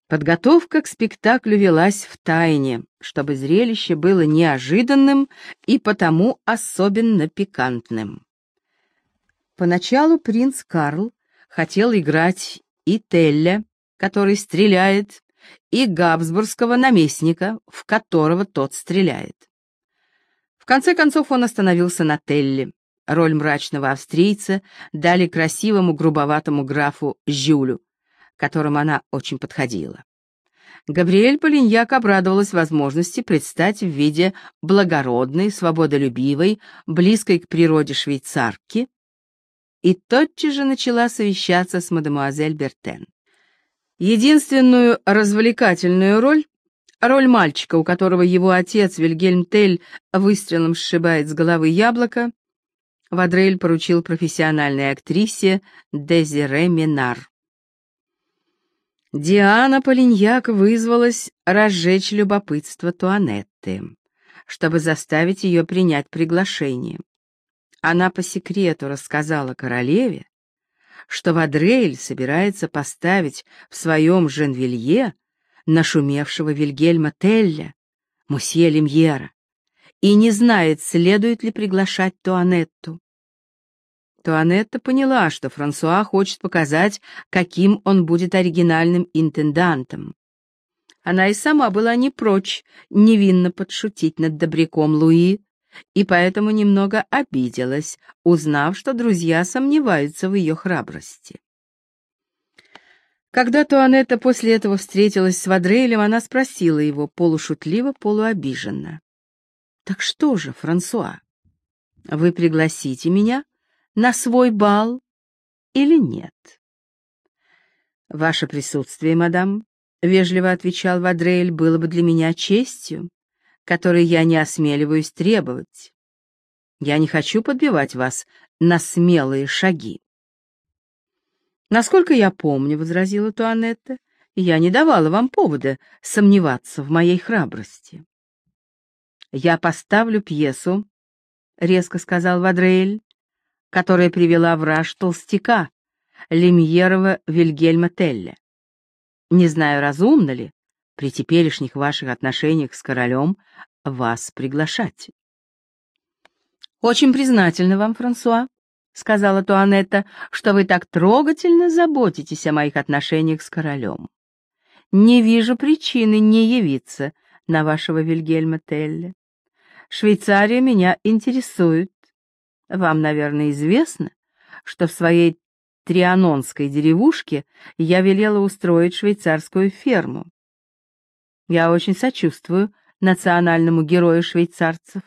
Подготовка к спектаклю велась в тайне, чтобы зрелище было неожиданным и потому особенно пикантным. Поначалу принц Карл хотел играть и Телля, который стреляет, и габсбургского наместника, в которого тот стреляет. В конце концов он остановился на Телле. Роль мрачного австрийца дали красивому грубоватому графу Жюлю, которому она очень подходила. Габриэль Полиньяк обрадовалась возможности предстать в виде благородной, свободолюбивой, близкой к природе швейцарки, и тотчас же начала совещаться с мадемуазель Бертен. Единственную развлекательную роль мальчика, у которого его отец Вильгельм Тель выстрелом сшибает с головы яблоко, Вадрель поручил профессиональной актрисе Дезире Минар. Диана Полиньяк вызвалась разжечь любопытство Туанетты, чтобы заставить ее принять приглашение. Она по секрету рассказала королеве, что Вадрель собирается поставить в своем Женвилье нашумевшего Вильгельма Телля, мусье Лемьера, и не знает, следует ли приглашать Туанетту. Туанетта поняла, что Франсуа хочет показать, каким он будет оригинальным интендантом. Она и сама была не прочь невинно подшутить над добряком Луи, и поэтому немного обиделась, узнав, что друзья сомневаются в ее храбрости. Когда Туанетта после этого встретилась с Вадрелем, она спросила его полушутливо, полуобиженно: «Так что же, Франсуа, вы пригласите меня на свой бал или нет?» «Ваше присутствие, мадам», — вежливо отвечал Вадрель, — «было бы для меня честью, которой я не осмеливаюсь требовать. Я не хочу подбивать вас на смелые шаги». «Насколько я помню, — возразила Туанетта, — я не давала вам повода сомневаться в моей храбрости». «Я поставлю пьесу, — резко сказал Вадрель, — которая привела в раж толстяка, Лемьерова Вильгельма Телля. Не знаю, разумно ли при теперешних ваших отношениях с королем вас приглашать». «Очень признательна вам, Франсуа, — сказала Туанетта, — что вы так трогательно заботитесь о моих отношениях с королем. Не вижу причины не явиться на вашего Вильгельма Телля. Швейцария меня интересует. Вам, наверное, известно, что в своей трианонской деревушке я велела устроить швейцарскую ферму. Я очень сочувствую национальному герою швейцарцев.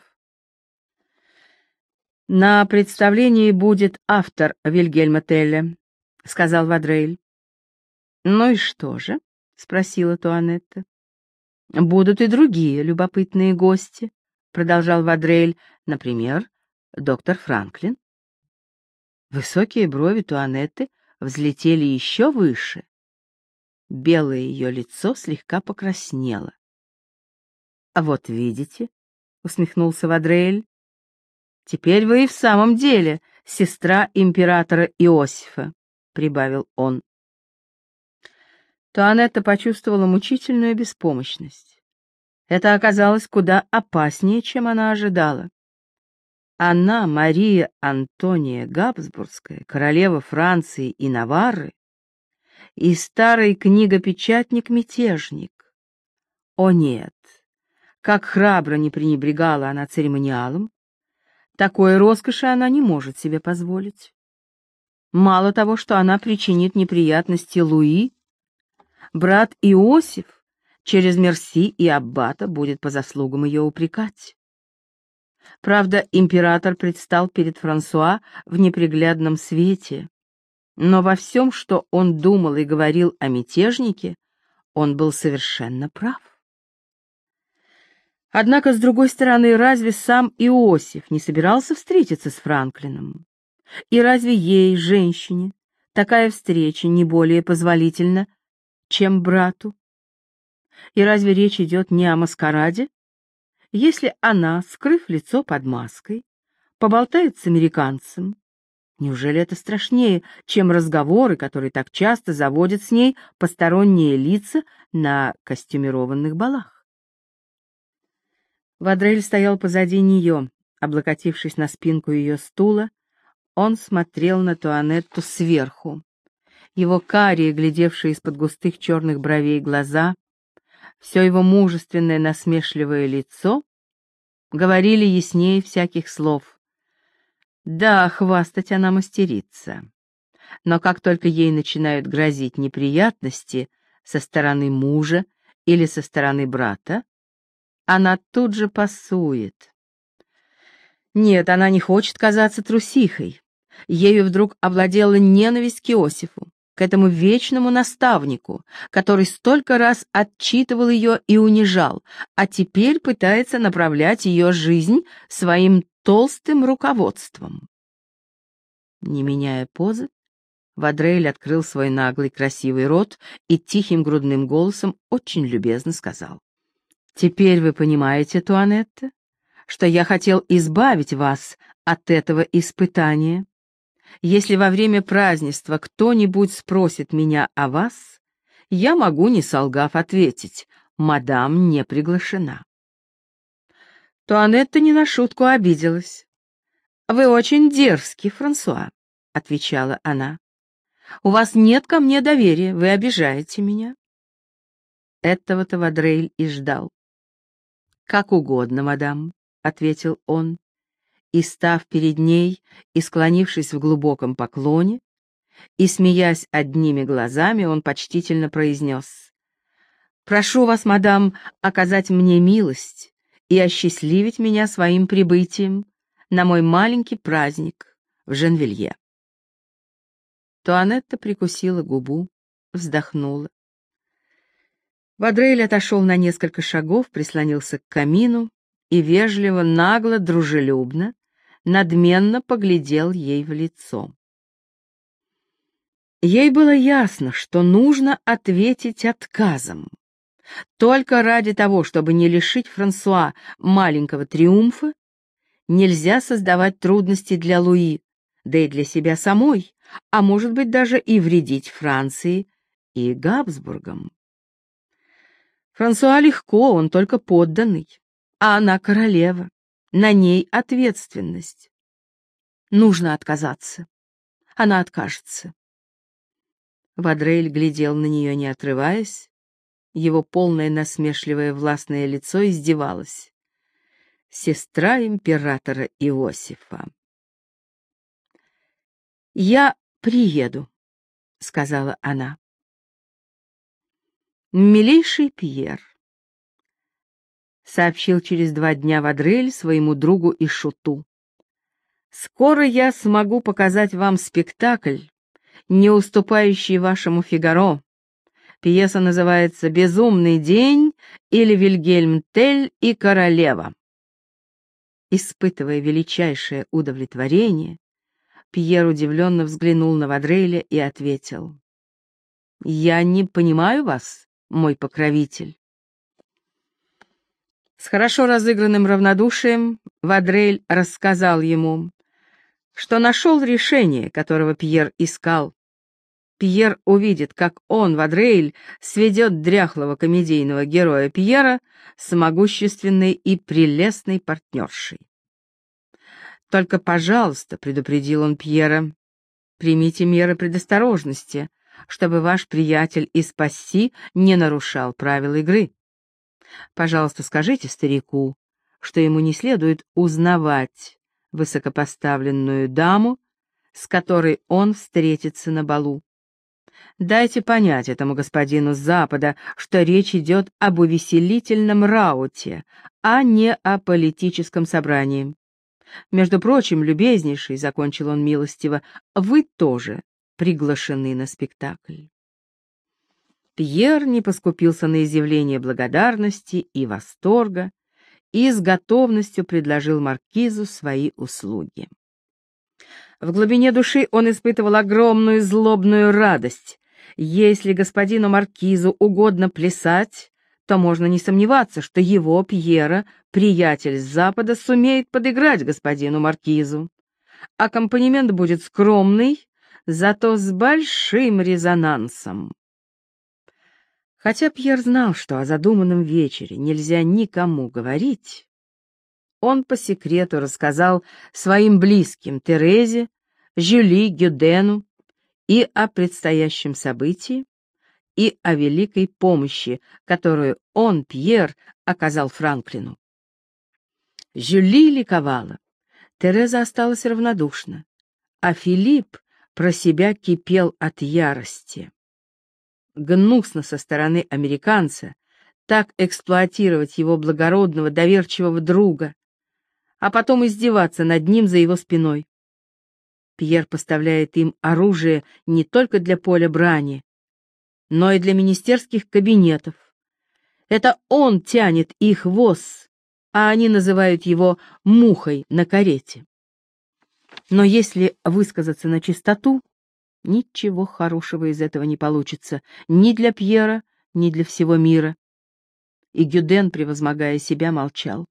«На представлении будет автор Вильгельма Телля», — сказал Вадрель. «Ну и что же?» — спросила Туанетта. «Будут и другие любопытные гости», — продолжал Вадрель, — «например, доктор Франклин». Высокие брови Туанетты взлетели еще выше. Белое ее лицо слегка покраснело. «А вот видите», — усмехнулся Вадрель, — «теперь вы и в самом деле сестра императора Иосифа», — прибавил он. Туанетта почувствовала мучительную беспомощность. Это оказалось куда опаснее, чем она ожидала. Она, Мария Антония Габсбургская, королева Франции и Наварры, и старый книгопечатник-мятежник. О нет, как храбро не пренебрегала она церемониалом, такой роскоши она не может себе позволить. Мало того, что она причинит неприятности Луи, брат Иосиф через Мерси и аббата будет по заслугам ее упрекать. Правда, император предстал перед Франсуа в неприглядном свете, но во всем, что он думал и говорил о мятежнике, он был совершенно прав. Однако, с другой стороны, разве сам Иосиф не собирался встретиться с Франклином? И разве ей, женщине, такая встреча не более позволительна, чем брату? И разве речь идет не о маскараде? Если она, скрыв лицо под маской, поболтает с американцем, Неужели это страшнее, чем разговоры, которые так часто заводят с ней посторонние лица на костюмированных балах? Вадрель стоял позади нее, облокотившись на спинку ее стула. Он смотрел на Туанетту сверху. Его карие, глядевшие из-под густых черных бровей глаза, все его мужественное насмешливое лицо говорили яснее всяких слов. Да, хвастать она мастерица. Но как только ей начинают грозить неприятности со стороны мужа или со стороны брата, она тут же пасует. Нет, она не хочет казаться трусихой. Ею вдруг овладела ненависть к Иосифу, к этому вечному наставнику, который столько раз отчитывал ее и унижал, а теперь пытается направлять ее жизнь своим толстым руководством. Не меняя позы, Вадрель открыл свой наглый красивый рот и тихим грудным голосом очень любезно сказал: «Теперь вы понимаете, Туанетта, что я хотел избавить вас от этого испытания. Если во время празднества кто-нибудь спросит меня о вас, я могу, не солгав, ответить: мадам не приглашена». Туанетта не на шутку обиделась. «Вы очень дерзкий, Франсуа», — отвечала она. «У вас нет ко мне доверия, вы обижаете меня». Этого-то Вадрель и ждал. «Как угодно, мадам», — ответил он, и, став перед ней и склонившись в глубоком поклоне, и, смеясь одними глазами, он почтительно произнес: «Прошу вас, мадам, оказать мне милость и осчастливить меня своим прибытием на мой маленький праздник в Женвилье». Туанетта прикусила губу, вздохнула. Вадрель отошел на несколько шагов, прислонился к камину и вежливо, нагло, дружелюбно, надменно поглядел ей в лицо. Ей было ясно, что нужно ответить отказом. Только ради того, чтобы не лишить Франсуа маленького триумфа, нельзя создавать трудности для Луи, да и для себя самой, а может быть даже и вредить Франции и Габсбургам. Франсуа легко, он только подданный, а она королева, на ней ответственность. Нужно отказаться. Она откажется. Вадрель глядел на нее, не отрываясь. Его полное насмешливое властное лицо издевалось. Сестра императора Иосифа. «Я приеду», — сказала она. «Милейший Пьер», — сообщил через 2 дня Вадрель своему другу и шуту, — «скоро я смогу показать вам спектакль, не уступающий вашему «Фигаро». Пьеса называется «Безумный день» или «Вильгельм Тель и королева». Испытывая величайшее удовлетворение, Пьер удивленно взглянул на Вадреля и ответил: «Я не понимаю вас, мой покровитель». С хорошо разыгранным равнодушием Вадрель рассказал ему, что нашел решение, которого Пьер искал. Пьер увидит, как он, Вадрель, сведет дряхлого комедийного героя Пьера с могущественной и прелестной партнершей. «Только, пожалуйста», — предупредил он Пьера, — «примите меры предосторожности, чтобы ваш приятель из Пасси не нарушал правил игры. Пожалуйста, скажите старику, что ему не следует узнавать высокопоставленную даму, с которой он встретится на балу. Дайте понять этому господину с Запада, что речь идет об увеселительном рауте, а не о политическом собрании. Между прочим, любезнейший, — закончил он милостиво, — вы тоже приглашены на спектакль». Пьер не поскупился на изъявление благодарности и восторга и с готовностью предложил маркизу свои услуги. В глубине души он испытывал огромную злобную радость. Если господину маркизу угодно плясать, то можно не сомневаться, что его, Пьера, приятель с Запада, сумеет подыграть господину маркизу. аккомпанемент будет скромный, зато с большим резонансом. Хотя Пьер знал, что о задуманном вечере нельзя никому говорить, он по секрету рассказал своим близким Терезе, Жюли, Гюдену и о предстоящем событии, и о великой помощи, которую он, Пьер, оказал Франклину. Жюли ликовала, Тереза осталась равнодушна, а Филипп про себя кипел от ярости. Гнусно со стороны американца так эксплуатировать его благородного, доверчивого друга, а потом издеваться над ним за его спиной. Пьер поставляет им оружие не только для поля брани, но и для министерских кабинетов. Это он тянет их воз, а они называют его мухой на карете. Но если высказаться на чистоту, ничего хорошего из этого не получится ни для Пьера, ни для всего мира. И Гюден, превозмогая себя, молчал.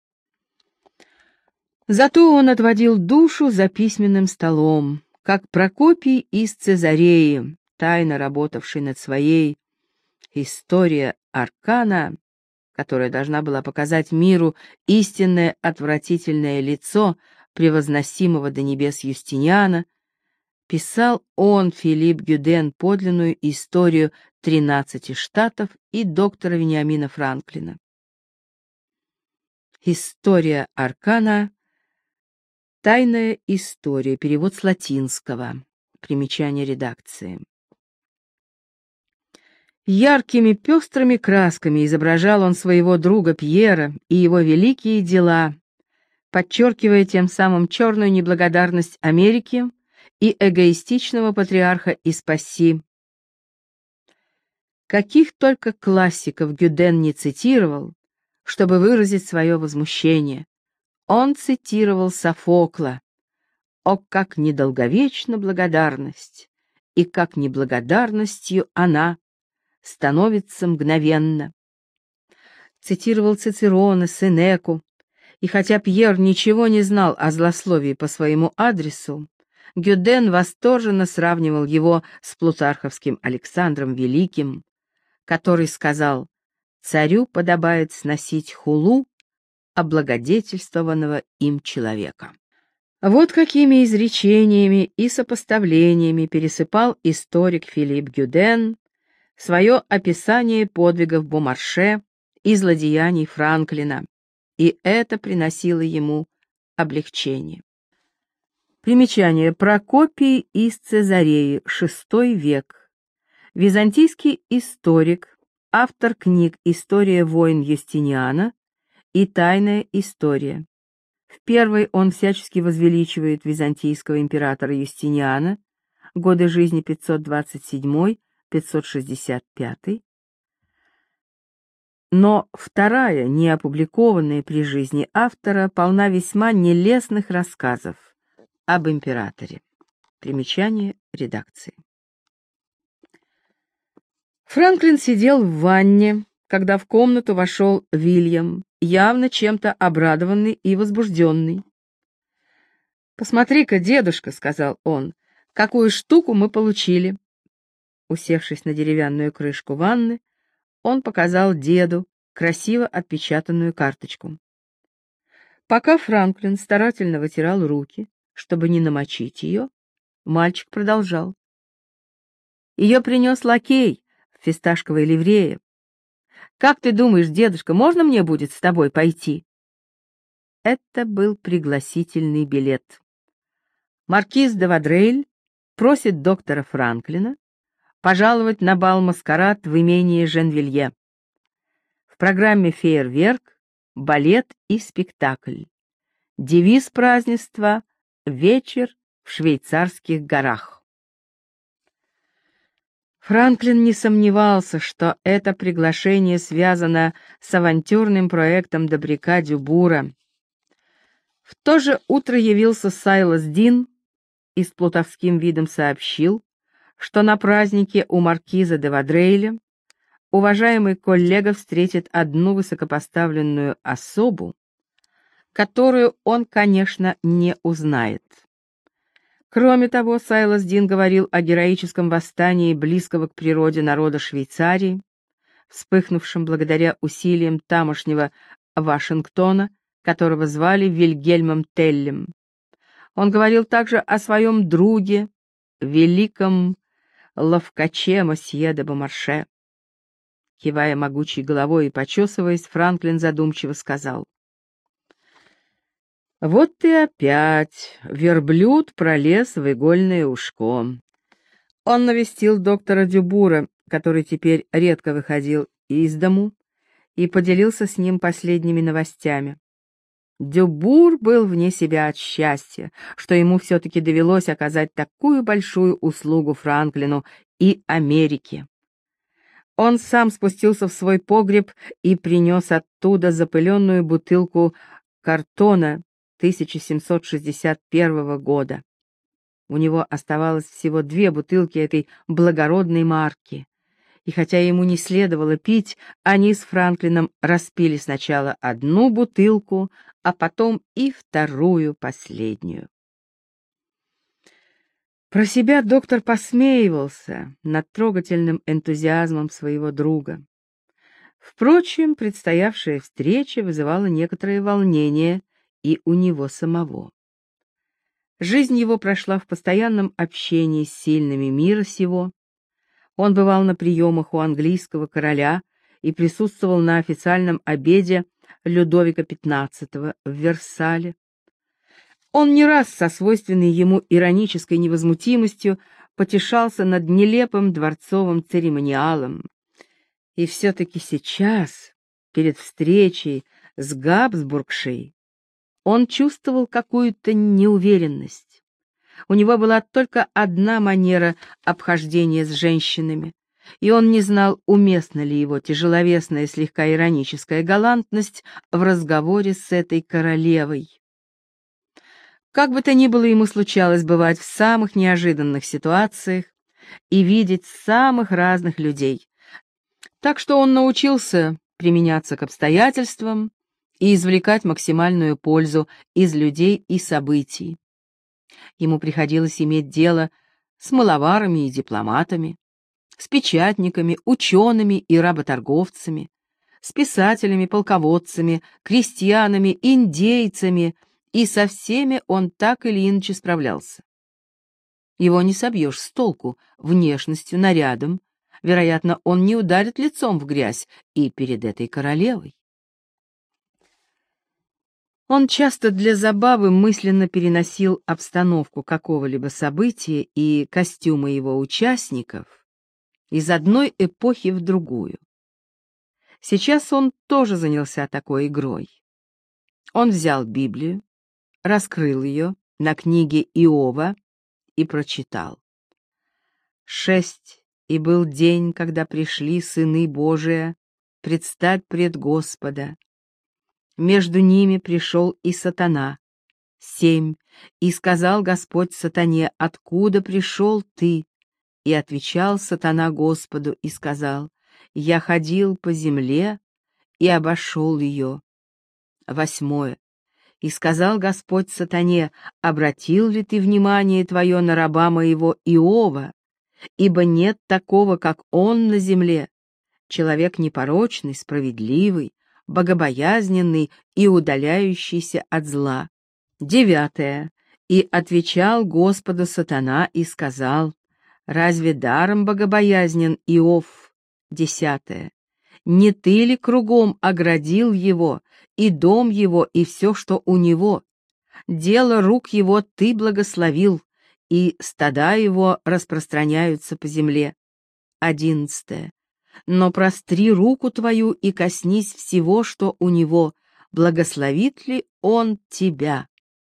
Зато он отводил душу за письменным столом, как Прокопий из Цезареи, тайно работавший над своей «История Аркана», которая должна была показать миру истинное отвратительное лицо превозносимого до небес Юстиниана, писал он, Филипп Гюден, подлинную историю 13 штатов и доктора Вениамина Франклина. «История Аркана», «Тайная история», перевод с латинского, примечание редакции. Яркими пестрыми красками изображал он своего друга Пьера и его великие дела, подчеркивая тем самым черную неблагодарность Америки и эгоистичного патриарха из Пасси. Каких только классиков Гюден не цитировал, чтобы выразить свое возмущение. Он цитировал Софокла. О, как недолговечна благодарность, и как неблагодарностью она становится мгновенно. Цитировал Цицерона, Сенеку, и хотя Пьер ничего не знал о злословии по своему адресу, Гюден восторженно сравнивал его с плутарховским Александром Великим, который сказал: «Царю подобает сносить хулу облагодетельствованного им человека». Вот какими изречениями и сопоставлениями пересыпал историк Филипп Гюден свое описание подвигов Бомарше и злодеяний Франклина, и это приносило ему облегчение. Примечание. Прокопий из Цезареи, VI век. Византийский историк, автор книг «История войн Юстиниана» и «Тайная история». В первой он всячески возвеличивает византийского императора Юстиниана, годы жизни 527-565, но вторая, не опубликованная при жизни автора, полна весьма нелестных рассказов об императоре. Примечание редакции. Франклин сидел в ванне, когда в комнату вошел Вильям, явно чем-то обрадованный и возбужденный. «Посмотри-ка, дедушка», — сказал он, — «какую штуку мы получили». Усевшись на деревянную крышку ванны, он показал деду красиво отпечатанную карточку. Пока Франклин старательно вытирал руки, чтобы не намочить ее, мальчик продолжал. «Ее принес лакей в фисташковой ливрее. Как ты думаешь, дедушка, можно мне будет с тобой пойти?» Это был пригласительный билет. Маркиз де Вадрейль просит доктора Франклина пожаловать на бал-маскарад в имении Женвилье. В программе фейерверк, балет и спектакль. Девиз празднества «Вечер в швейцарских горах». Франклин не сомневался, что это приглашение связано с авантюрным проектом Добряка Дюбура. В то же утро явился Сайлас Дин и с плутовским видом сообщил, что на празднике у маркиза де Вадрейля уважаемый коллега встретит одну высокопоставленную особу, которую он, конечно, не узнает. Кроме того, Сайлас Дин говорил о героическом восстании близкого к природе народа Швейцарии, вспыхнувшем благодаря усилиям тамошнего Вашингтона, которого звали Вильгельмом Теллем. Он говорил также о своем друге, великом ловкаче мосье де Бомарше. Кивая могучей головой и почесываясь, Франклин задумчиво сказал: «Вот ты опять, верблюд пролез в игольное ушко». Он навестил доктора Дюбура, который теперь редко выходил из дому, и поделился с ним последними новостями. Дюбур был вне себя от счастья, что ему все-таки довелось оказать такую большую услугу Франклину и Америке. Он сам спустился в свой погреб и принес оттуда запыленную бутылку картона 1761 года. У него оставалось всего 2 бутылки этой благородной марки, и хотя ему не следовало пить, они с Франклином распили сначала 1 бутылку, а потом и 2-ю, последнюю. Про себя доктор посмеивался над трогательным энтузиазмом своего друга. Впрочем, предстоявшая встреча вызывала некоторое волнение и у него самого. Жизнь его прошла в постоянном общении с сильными мира сего. Он бывал на приемах у английского короля и присутствовал на официальном обеде Людовика XV в Версале. Он не раз со свойственной ему иронической невозмутимостью потешался над нелепым дворцовым церемониалом. И все-таки сейчас, перед встречей с Габсбургшей, он чувствовал какую-то неуверенность. У него была только одна манера обхождения с женщинами, и он не знал, уместна ли его тяжеловесная, слегка ироническая галантность в разговоре с этой королевой. Как бы то ни было, ему случалось бывать в самых неожиданных ситуациях и видеть самых разных людей, так что он научился применяться к обстоятельствам и извлекать максимальную пользу из людей и событий. Ему приходилось иметь дело с мыловарами и дипломатами, с печатниками, учеными и работорговцами, с писателями, полководцами, крестьянами, индейцами, и со всеми он так или иначе справлялся. Его не собьешь с толку внешностью, нарядом, вероятно, он не ударит лицом в грязь и перед этой королевой. Он часто для забавы мысленно переносил обстановку какого-либо события и костюмы его участников из одной эпохи в другую. Сейчас он тоже занялся такой игрой. Он взял Библию, раскрыл ее на книге Иова и прочитал. 6, и был день, когда пришли сыны Божия предстать пред Господа. Между ними пришел и сатана. 7, и сказал Господь сатане: откуда пришел ты? И отвечал сатана Господу и сказал: я ходил по земле и обошел ее. 8, и сказал Господь сатане: обратил ли ты внимание твое на раба моего Иова? Ибо нет такого, как он на земле, человек непорочный, справедливый, богобоязненный и удаляющийся от зла. 9, и отвечал Господу сатана и сказал: разве даром богобоязнен Иов? 10, не ты ли кругом оградил его, и дом его, и все, что у него? Дело рук его ты благословил, и стада его распространяются по земле. 11, но простри руку твою и коснись всего, что у него, благословит ли он тебя?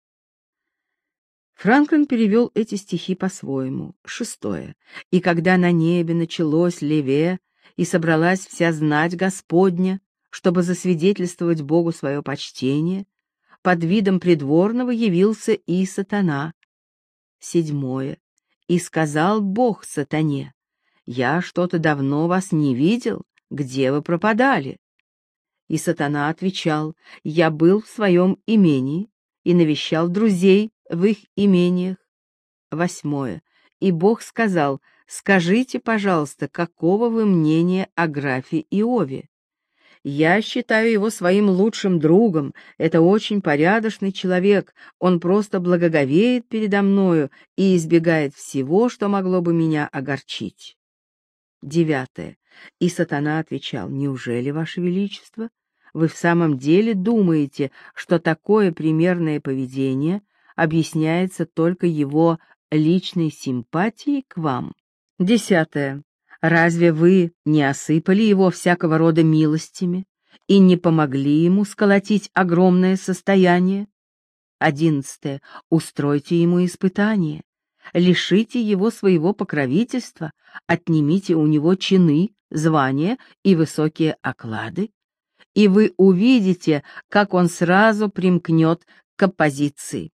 Франклин перевел эти стихи по-своему. 6, и когда на небе началось леве, и собралась вся знать Господня, чтобы засвидетельствовать Богу свое почтение, под видом придворного явился и сатана. 7, и сказал Бог сатане: я что-то давно вас не видел, где вы пропадали? И сатана отвечал: я был в своем имении и навещал друзей в их имениях. 8. И Бог сказал: «Скажите, пожалуйста, какого вы мнения о графе Иове? Я считаю его своим лучшим другом. Это очень порядочный человек. Он просто благоговеет передо мною и избегает всего, что могло бы меня огорчить». 9. И сатана отвечал: «Неужели, Ваше Величество, вы в самом деле думаете, что такое примерное поведение объясняется только его личной симпатией к вам?» 10. Разве вы не осыпали его всякого рода милостями и не помогли ему сколотить огромное состояние? 11. Устройте ему испытание, лишите его своего покровительства, отнимите у него чины, звания и высокие оклады, и вы увидите, как он сразу примкнет к оппозиции.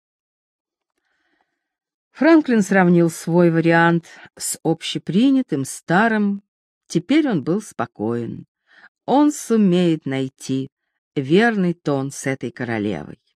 Франклин сравнил свой вариант с общепринятым старым. Теперь он был спокоен. Он сумеет найти верный тон с этой королевой.